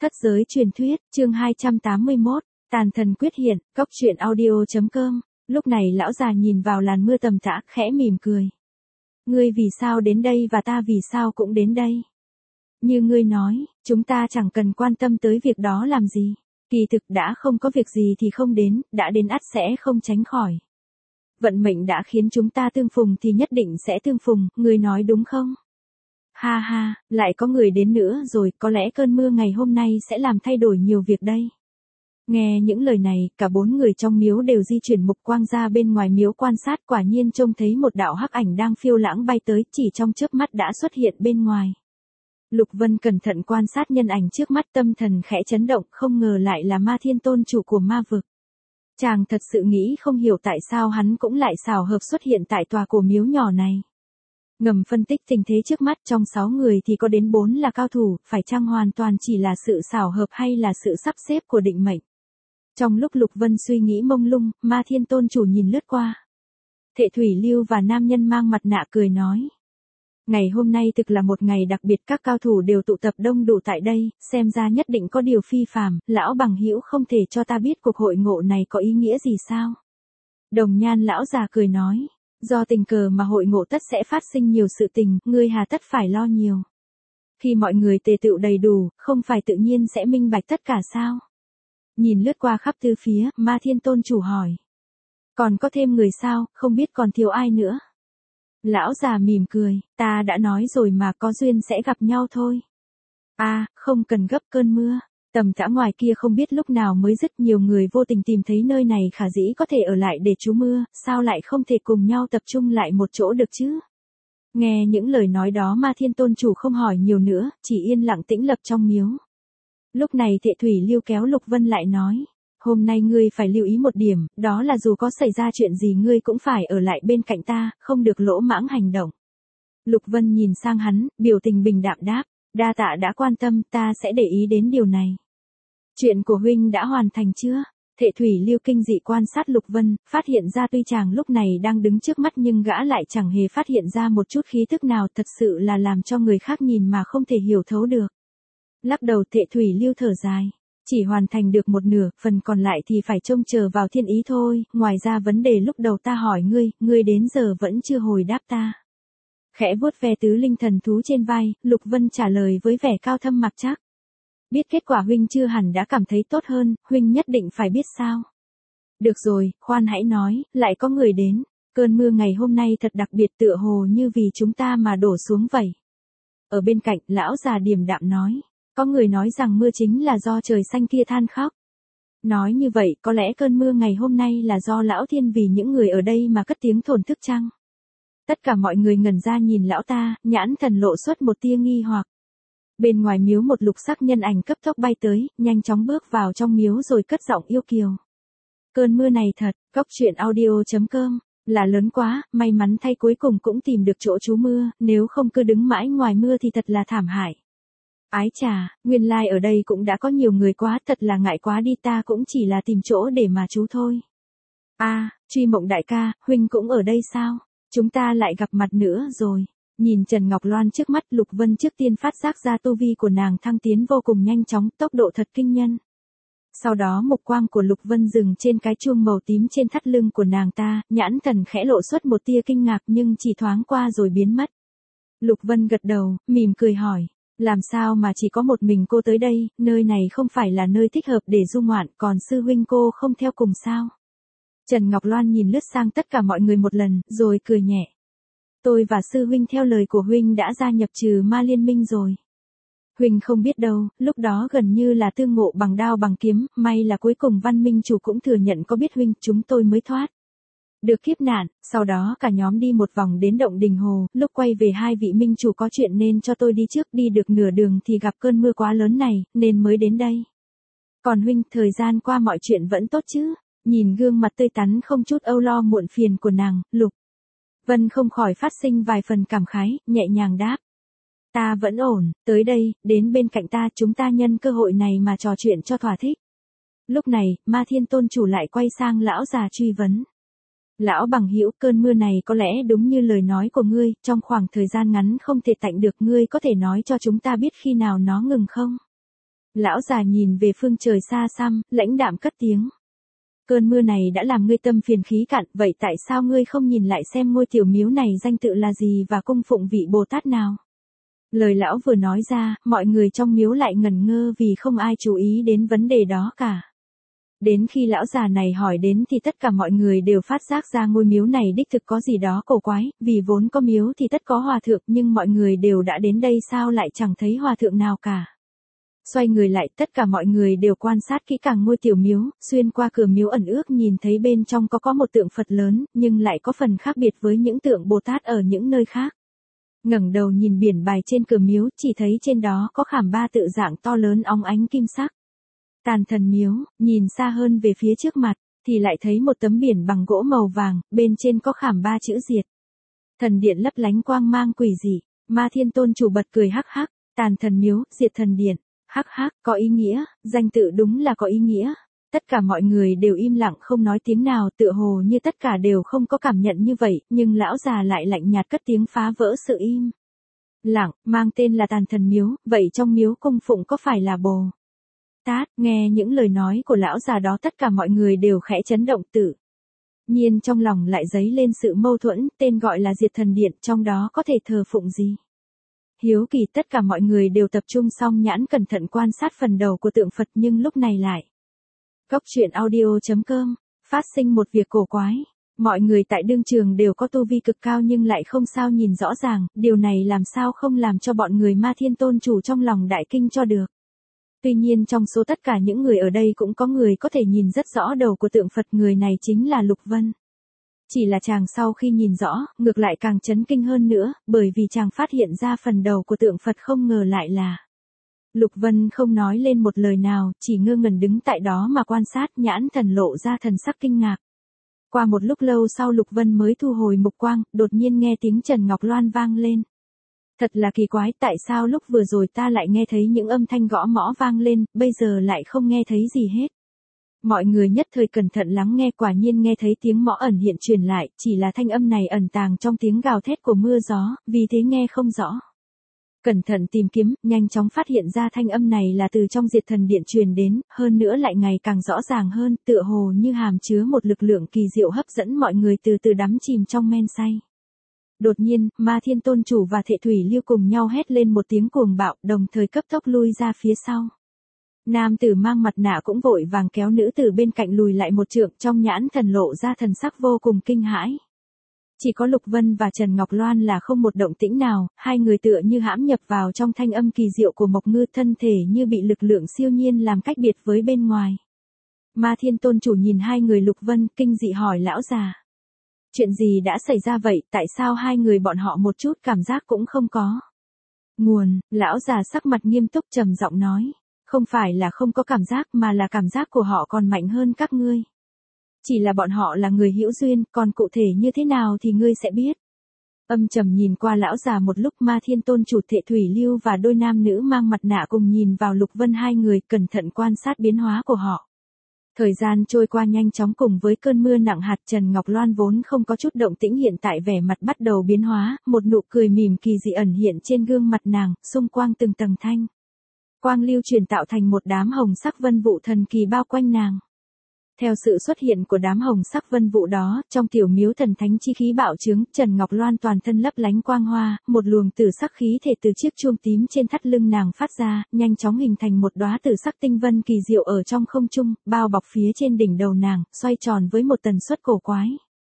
Thất giới truyền thuyết, chương 281, tàn thần quyết hiện, cóc truyện audio.com. Lúc này lão già nhìn vào làn mưa tầm tã, khẽ mỉm cười. Ngươi vì sao đến đây và ta vì sao cũng đến đây? Như ngươi nói, chúng ta chẳng cần quan tâm tới việc đó làm gì. Kỳ thực đã không có việc gì thì không đến, đã đến ắt sẽ không tránh khỏi. Vận mệnh đã khiến chúng ta tương phùng thì nhất định sẽ tương phùng, ngươi nói đúng không? Ha ha, lại có người đến nữa rồi, có lẽ cơn mưa ngày hôm nay sẽ làm thay đổi nhiều việc đây. Nghe những lời này, cả bốn người trong miếu đều di chuyển mục quang ra bên ngoài miếu quan sát, quả nhiên trông thấy một đạo hắc ảnh đang phiêu lãng bay tới, chỉ trong chớp mắt đã xuất hiện bên ngoài. Lục Vân cẩn thận quan sát nhân ảnh trước mắt, tâm thần khẽ chấn động, không ngờ lại là Ma Thiên Tôn chủ của ma vực. Chàng thật sự nghĩ không hiểu tại sao hắn cũng lại xảo hợp xuất hiện tại tòa cổ miếu nhỏ này. Ngầm phân tích tình thế trước mắt, trong 6 người thì có đến 4 là cao thủ, phải chăng hoàn toàn chỉ là sự xảo hợp hay là sự sắp xếp của định mệnh. Trong lúc Lục Vân suy nghĩ mông lung, Ma Thiên Tôn chủ nhìn lướt qua. Thệ Thủy Lưu và nam nhân mang mặt nạ cười nói. Ngày hôm nay thực là một ngày đặc biệt, các cao thủ đều tụ tập đông đủ tại đây, xem ra nhất định có điều phi phàm, lão bằng hữu không thể cho ta biết cuộc hội ngộ này có ý nghĩa gì sao? Đồng Nhan lão già cười nói. Do tình cờ mà hội ngộ tất sẽ phát sinh nhiều sự tình, ngươi hà tất phải lo nhiều. Khi mọi người tề tựu đầy đủ, không phải tự nhiên sẽ minh bạch tất cả sao? Nhìn lướt qua khắp tứ phía, Ma Thiên Tôn chủ hỏi. Còn có thêm người sao, không biết còn thiếu ai nữa? Lão già mỉm cười, ta đã nói rồi mà, có duyên sẽ gặp nhau thôi. Không cần gấp, cơn mưa tầm tã ngoài kia không biết lúc nào mới dứt, nhiều người vô tình tìm thấy nơi này khả dĩ có thể ở lại để trú mưa, sao lại không thể cùng nhau tập trung lại một chỗ được chứ? Nghe những lời nói đó, Ma Thiên Tôn chủ không hỏi nhiều nữa, chỉ yên lặng tĩnh lập trong miếu. Lúc này Thệ Thủy Lưu kéo Lục Vân lại nói, hôm nay ngươi phải lưu ý một điểm, đó là dù có xảy ra chuyện gì ngươi cũng phải ở lại bên cạnh ta, không được lỗ mãng hành động. Lục Vân nhìn sang hắn, biểu tình bình đạm đáp, đa tạ đã quan tâm, ta sẽ để ý đến điều này. Chuyện của huynh đã hoàn thành chưa? Thệ Thủy Lưu kinh dị quan sát Lục Vân, phát hiện ra tuy chàng lúc này đang đứng trước mắt nhưng gã lại chẳng hề phát hiện ra một chút khí tức nào, thật sự là làm cho người khác nhìn mà không thể hiểu thấu được. Lắc đầu, Thệ Thủy Lưu thở dài. Chỉ hoàn thành được một nửa, phần còn lại thì phải trông chờ vào thiên ý thôi, ngoài ra vấn đề lúc đầu ta hỏi ngươi đến giờ vẫn chưa hồi đáp ta. Khẽ vuốt ve tứ linh thần thú trên vai, Lục Vân trả lời với vẻ cao thâm mặc chắc. Biết kết quả huynh chưa hẳn đã cảm thấy tốt hơn, huynh nhất định phải biết sao. Được rồi, khoan hãy nói, lại có người đến. Cơn mưa ngày hôm nay thật đặc biệt, tựa hồ như vì chúng ta mà đổ xuống vậy. Ở bên cạnh, lão già điềm đạm nói. Có người nói rằng mưa chính là do trời xanh kia than khóc. Nói như vậy, có lẽ cơn mưa ngày hôm nay là do lão thiên vì những người ở đây mà cất tiếng thổn thức chăng? Tất cả mọi người ngẩn ra nhìn lão ta, nhãn thần lộ xuất một tia nghi hoặc. Bên ngoài miếu một lục sắc nhân ảnh cấp tốc bay tới, nhanh chóng bước vào trong miếu rồi cất giọng yêu kiều. Cơn mưa này thật, cóc truyện audio.com, là lớn quá, may mắn thay cuối cùng cũng tìm được chỗ trú mưa, nếu không cứ đứng mãi ngoài mưa thì thật là thảm hại. Ái chà, nguyên lai ở đây cũng đã có nhiều người quá, thật là ngại quá đi, ta cũng chỉ là tìm chỗ để mà trú thôi. Truy Mộng đại ca, huynh cũng ở đây sao? Chúng ta lại gặp mặt nữa rồi. Nhìn Trần Ngọc Loan trước mắt, Lục Vân trước tiên phát giác ra tu vi của nàng thăng tiến vô cùng nhanh chóng, tốc độ thật kinh nhân. Sau đó mục quang của Lục Vân dừng trên cái chuông màu tím trên thắt lưng của nàng ta, nhãn thần khẽ lộ xuất một tia kinh ngạc nhưng chỉ thoáng qua rồi biến mất. Lục Vân gật đầu, mỉm cười hỏi. Làm sao mà chỉ có một mình cô tới đây, nơi này không phải là nơi thích hợp để du ngoạn, còn sư huynh cô không theo cùng sao? Trần Ngọc Loan nhìn lướt sang tất cả mọi người một lần, rồi cười nhẹ. Tôi và sư huynh theo lời của huynh đã gia nhập trừ ma liên minh rồi. Huynh không biết đâu, lúc đó gần như là tương ngộ bằng đao bằng kiếm, may là cuối cùng Văn Minh chủ cũng thừa nhận có biết huynh, chúng tôi mới thoát được kiếp nạn. Sau đó cả nhóm đi một vòng đến động đình hồ, lúc quay về hai vị minh chủ có chuyện nên cho tôi đi trước, đi được nửa đường thì gặp cơn mưa quá lớn này, nên mới đến đây. Còn huynh, thời gian qua mọi chuyện vẫn tốt chứ? Nhìn gương mặt tươi tắn không chút âu lo muộn phiền của nàng, Lục Vân không khỏi phát sinh vài phần cảm khái, nhẹ nhàng đáp. Ta vẫn ổn, tới đây, đến bên cạnh ta, chúng ta nhân cơ hội này mà trò chuyện cho thỏa thích. Lúc này, Ma Thiên Tôn chủ lại quay sang lão già truy vấn. Lão bằng hữu, cơn mưa này có lẽ đúng như lời nói của ngươi, trong khoảng thời gian ngắn không thể tạnh được, ngươi có thể nói cho chúng ta biết khi nào nó ngừng không? Lão già nhìn về phương trời xa xăm, lãnh đạm cất tiếng. Cơn mưa này đã làm ngươi tâm phiền khí cạn, vậy tại sao ngươi không nhìn lại xem ngôi tiểu miếu này danh tự là gì và cung phụng vị Bồ Tát nào? Lời lão vừa nói ra, mọi người trong miếu lại ngẩn ngơ vì không ai chú ý đến vấn đề đó cả. Đến khi lão già này hỏi đến thì tất cả mọi người đều phát giác ra ngôi miếu này đích thực có gì đó cổ quái, vì vốn có miếu thì tất có hòa thượng nhưng mọi người đều đã đến đây sao lại chẳng thấy hòa thượng nào cả. Xoay người lại, tất cả mọi người đều quan sát kỹ càng ngôi tiểu miếu, xuyên qua cửa miếu ẩn ước nhìn thấy bên trong có một tượng Phật lớn, nhưng lại có phần khác biệt với những tượng Bồ Tát ở những nơi khác. Ngẩng đầu nhìn biển bài trên cửa miếu, chỉ thấy trên đó có khảm ba tự dạng to lớn óng ánh kim sắc. Tàn thần miếu, nhìn xa hơn về phía trước mặt, thì lại thấy một tấm biển bằng gỗ màu vàng, bên trên có khảm ba chữ diệt. Thần điện lấp lánh quang mang quỷ dị, Ma Thiên Tôn chủ bật cười hắc hắc, tàn thần miếu, diệt thần điện, hắc hắc, có ý nghĩa, danh tự đúng là có ý nghĩa. Tất cả mọi người đều im lặng không nói tiếng nào, tựa hồ như tất cả đều không có cảm nhận như vậy, nhưng lão già lại lạnh nhạt cất tiếng phá vỡ sự im lặng, mang tên là tàn thần miếu, vậy trong miếu cung phụng có phải là Bồ Tát? Nghe những lời nói của lão già đó tất cả mọi người đều khẽ chấn động tự nhiên trong lòng lại dấy lên sự mâu thuẫn, tên gọi là diệt thần điện, trong đó có thể thờ phụng gì? Hiếu kỳ tất cả mọi người đều tập trung song nhãn cẩn thận quan sát phần đầu của tượng Phật nhưng lúc này lại. Cốc truyện audio.com, phát sinh một việc cổ quái. Mọi người tại đương trường đều có tu vi cực cao nhưng lại không sao nhìn rõ ràng, điều này làm sao không làm cho bọn người Ma Thiên Tôn chủ trong lòng đại kinh cho được. Tuy nhiên trong số tất cả những người ở đây cũng có người có thể nhìn rất rõ đầu của tượng Phật, người này chính là Lục Vân. Chỉ là chàng sau khi nhìn rõ, ngược lại càng chấn kinh hơn nữa, bởi vì chàng phát hiện ra phần đầu của tượng Phật không ngờ lại là. Lục Vân không nói lên một lời nào, chỉ ngơ ngẩn đứng tại đó mà quan sát, nhãn thần lộ ra thần sắc kinh ngạc. Qua một lúc lâu sau Lục Vân mới thu hồi mục quang, đột nhiên nghe tiếng Trần Ngọc Loan vang lên. Thật là kỳ quái, tại sao lúc vừa rồi ta lại nghe thấy những âm thanh gõ mõ vang lên, bây giờ lại không nghe thấy gì hết. Mọi người nhất thời cẩn thận lắng nghe, quả nhiên nghe thấy tiếng mõ ẩn hiện truyền lại, chỉ là thanh âm này ẩn tàng trong tiếng gào thét của mưa gió, vì thế nghe không rõ. Cẩn thận tìm kiếm, nhanh chóng phát hiện ra thanh âm này là từ trong diệt thần điện truyền đến, hơn nữa lại ngày càng rõ ràng hơn, tựa hồ như hàm chứa một lực lượng kỳ diệu hấp dẫn mọi người từ từ đắm chìm trong men say. Đột nhiên, Ma Thiên Tôn chủ và Thệ Thủy Lưu cùng nhau hét lên một tiếng cuồng bạo, đồng thời cấp tốc lui ra phía sau. Nam tử mang mặt nạ cũng vội vàng kéo nữ tử bên cạnh lùi lại một trượng, trong nhãn thần lộ ra thần sắc vô cùng kinh hãi. Chỉ có Lục Vân và Trần Ngọc Loan là không một động tĩnh nào, hai người tựa như hãm nhập vào trong thanh âm kỳ diệu của Mộc Ngư, thân thể như bị lực lượng siêu nhiên làm cách biệt với bên ngoài. Ma Thiên Tôn chủ nhìn hai người Lục Vân, kinh dị hỏi lão già. Chuyện gì đã xảy ra vậy, tại sao hai người bọn họ một chút cảm giác cũng không có? Nguồn, lão già sắc mặt nghiêm túc trầm giọng nói. Không phải là không có cảm giác mà là cảm giác của họ còn mạnh hơn các ngươi. Chỉ là bọn họ là người hữu duyên, còn cụ thể như thế nào thì ngươi sẽ biết. Âm trầm nhìn qua lão già một lúc, Ma Thiên Tôn chủ Thệ Thủy Lưu và đôi nam nữ mang mặt nạ cùng nhìn vào Lục Vân, hai người cẩn thận quan sát biến hóa của họ. Thời gian trôi qua nhanh chóng, cùng với cơn mưa nặng hạt, Trần Ngọc Loan vốn không có chút động tĩnh hiện tại vẻ mặt bắt đầu biến hóa, một nụ cười mỉm kỳ dị ẩn hiện trên gương mặt nàng, xung quanh từng tầng thanh quang lưu truyền tạo thành một đám hồng sắc vân vụ thần kỳ bao quanh nàng. Theo sự xuất hiện của đám hồng sắc vân vụ đó, trong tiểu miếu thần thánh chi khí bạo trướng, Trần Ngọc Loan toàn thân lấp lánh quang hoa, một luồng tử sắc khí thể từ chiếc chuông tím trên thắt lưng nàng phát ra, nhanh chóng hình thành một đóa tử sắc tinh vân kỳ diệu ở trong không trung, bao bọc phía trên đỉnh đầu nàng, xoay tròn với một tần suất cổ quái.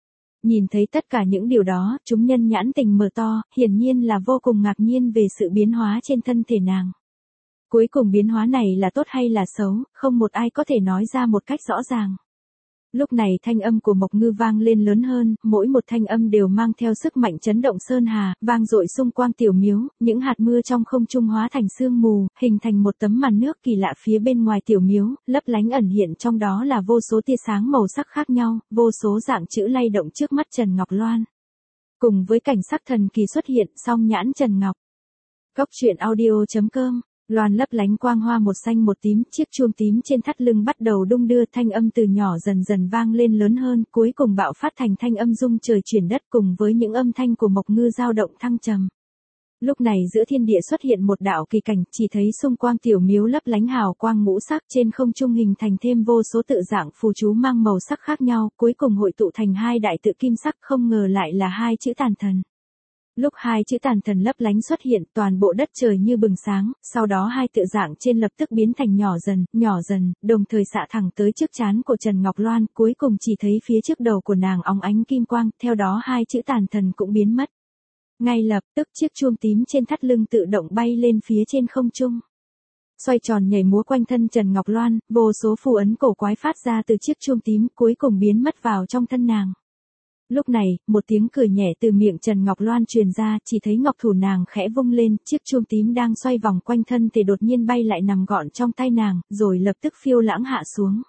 Nhìn thấy tất cả những điều đó, chúng nhân nhãn tình mở to, hiển nhiên là vô cùng ngạc nhiên về sự biến hóa trên thân thể nàng. Cuối cùng biến hóa này là tốt hay là xấu, không một ai có thể nói ra một cách rõ ràng. Lúc này thanh âm của Mộc Ngư vang lên lớn hơn, mỗi một thanh âm đều mang theo sức mạnh chấn động sơn hà, vang dội xung quanh tiểu miếu, những hạt mưa trong không trung hóa thành sương mù, hình thành một tấm màn nước kỳ lạ phía bên ngoài tiểu miếu, lấp lánh ẩn hiện trong đó là vô số tia sáng màu sắc khác nhau, vô số dạng chữ lay động trước mắt Trần Ngọc Loan. Cùng với cảnh sắc thần kỳ xuất hiện, song nhãn Trần Ngọc. Cốc truyện audio.com. Loan lấp lánh quang hoa một xanh một tím, chiếc chuông tím trên thắt lưng bắt đầu đung đưa, thanh âm từ nhỏ dần dần vang lên lớn hơn, cuối cùng bạo phát thành thanh âm rung trời chuyển đất cùng với những âm thanh của Mộc Ngư dao động thăng trầm. Lúc này giữa thiên địa xuất hiện một đạo kỳ cảnh, chỉ thấy xung quanh tiểu miếu lấp lánh hào quang ngũ sắc, trên không trung hình thành thêm vô số tự dạng phù chú mang màu sắc khác nhau, cuối cùng hội tụ thành hai đại tự kim sắc, không ngờ lại là hai chữ Tàn Thần. Lúc hai chữ Tàn Thần lấp lánh xuất hiện, toàn bộ đất trời như bừng sáng, sau đó hai tự dạng trên lập tức biến thành nhỏ dần, đồng thời xạ thẳng tới trước trán của Trần Ngọc Loan, cuối cùng chỉ thấy phía trước đầu của nàng óng ánh kim quang, theo đó hai chữ Tàn Thần cũng biến mất. Ngay lập tức chiếc chuông tím trên thắt lưng tự động bay lên phía trên không trung. Xoay tròn nhảy múa quanh thân Trần Ngọc Loan, vô số phù ấn cổ quái phát ra từ chiếc chuông tím, cuối cùng biến mất vào trong thân nàng. Lúc này, một tiếng cười nhẹ từ miệng Trần Ngọc Loan truyền ra, chỉ thấy ngọc thủ nàng khẽ vung lên, chiếc chuông tím đang xoay vòng quanh thân thì đột nhiên bay lại nằm gọn trong tay nàng, rồi lập tức phiêu lãng hạ xuống.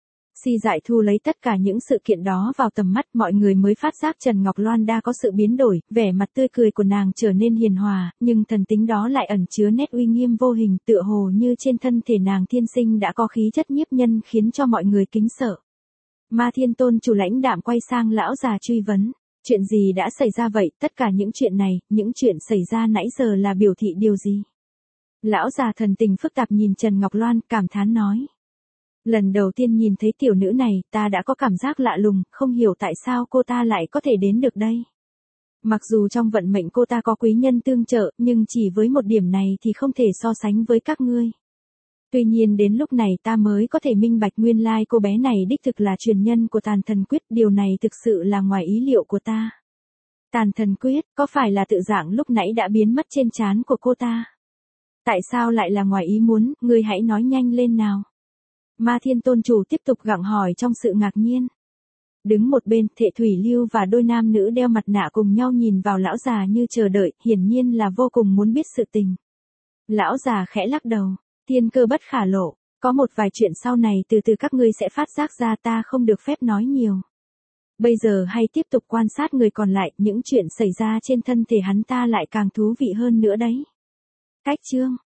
Si Dại thu lấy tất cả những sự kiện đó vào tầm mắt, mọi người mới phát giác Trần Ngọc Loan đã có sự biến đổi, vẻ mặt tươi cười của nàng trở nên hiền hòa, nhưng thần tính đó lại ẩn chứa nét uy nghiêm vô hình, tựa hồ như trên thân thể nàng thiên sinh đã có khí chất nhiếp nhân khiến cho mọi người kính sợ. Ma Thiên Tôn chủ lãnh đạm quay sang lão già truy vấn, chuyện gì đã xảy ra vậy, tất cả những chuyện này, những chuyện xảy ra nãy giờ là biểu thị điều gì? Lão già thần tình phức tạp nhìn Trần Ngọc Loan, cảm thán nói. Lần đầu tiên nhìn thấy tiểu nữ này, ta đã có cảm giác lạ lùng, không hiểu tại sao cô ta lại có thể đến được đây. Mặc dù trong vận mệnh cô ta có quý nhân tương trợ, nhưng chỉ với một điểm này thì không thể so sánh với các ngươi. Tuy nhiên đến lúc này ta mới có thể minh bạch nguyên lai cô bé này đích thực là truyền nhân của Tàn Thần Quyết, điều này thực sự là ngoài ý liệu của ta. Tàn Thần Quyết, có phải là tự dạng lúc nãy đã biến mất trên trán của cô ta? Tại sao lại là ngoài ý muốn, ngươi hãy nói nhanh lên nào. Ma Thiên Tôn chủ tiếp tục gặng hỏi trong sự ngạc nhiên. Đứng một bên, Thệ Thủy Lưu và đôi nam nữ đeo mặt nạ cùng nhau nhìn vào lão già như chờ đợi, hiển nhiên là vô cùng muốn biết sự tình. Lão già khẽ lắc đầu, tiên cơ bất khả lộ, có một vài chuyện sau này từ từ các ngươi sẽ phát giác ra, ta không được phép nói nhiều. Bây giờ hãy tiếp tục quan sát người còn lại, những chuyện xảy ra trên thân thể hắn ta lại càng thú vị hơn nữa đấy. Cách chương